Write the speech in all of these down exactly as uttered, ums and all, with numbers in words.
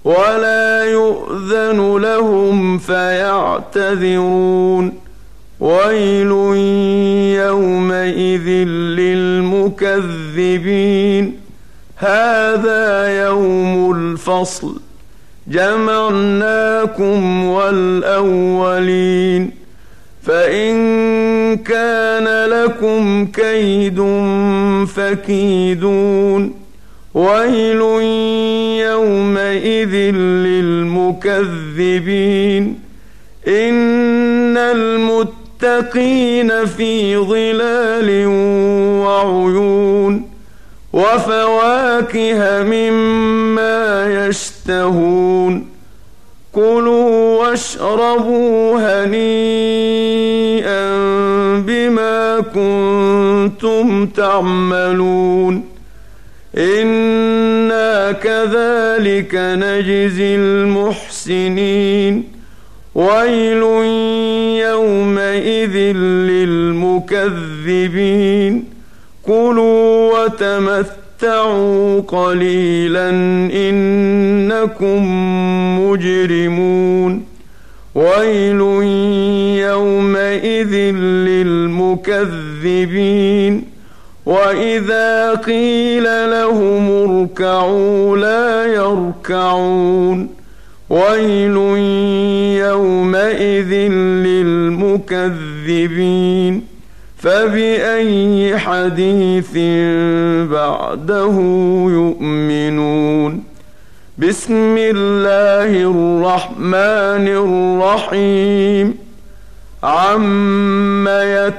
ولا يؤذن لهم فيعتذرون ويل يومئذ للمكذبين هذا يوم الفصل جمعناكم والأولين فإن كان لكم كيد فكيدون ويل يومئذ للمكذبين إن المتقين في ظلال وعيون وفواكه مما يشتهون كلوا واشربوا هنيئا بما كنتم تعملون إنا كذلك نجزي المحسنين ويل يومئذ للمكذبين كلوا وتمتعوا قليلا إنكم مجرمون ويل يومئذ للمكذبين وإذا قيل لهم اركعوا لا يركعون ويل يومئذ للمكذبين فبأي حديث بعده يؤمنون بسم الله الرحمن الرحيم عم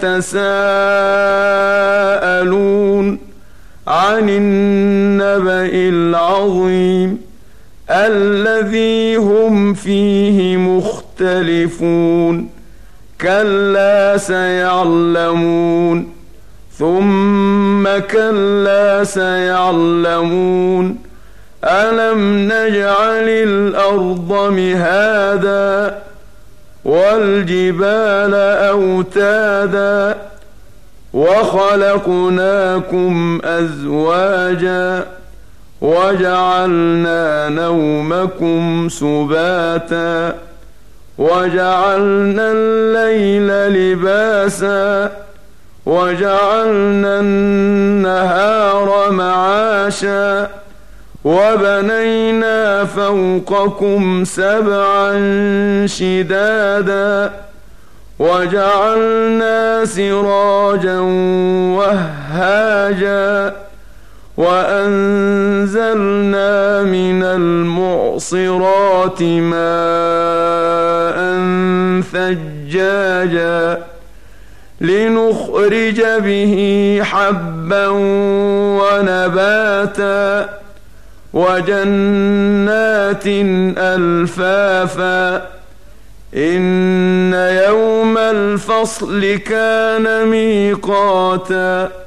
يتساءلون عن النبأ العظيم الذي هم فيه مختلفون كلا سيعلمون ثم كلا سيعلمون ألم نجعل الأرض مهادا والجبال أوتادا وخلقناكم أزواجا وجعلنا نومكم سباتا وجعلنا الليل لباسا وجعلنا النهار معاشا وبنينا فوقكم سبعا شدادا وجعلنا سراجا وهاجا وأنزلنا من المعصرات ماء ثجاجا لنخرج به حبا ونباتا وجنات ألفافا إن يوم الفصل كان ميقاتا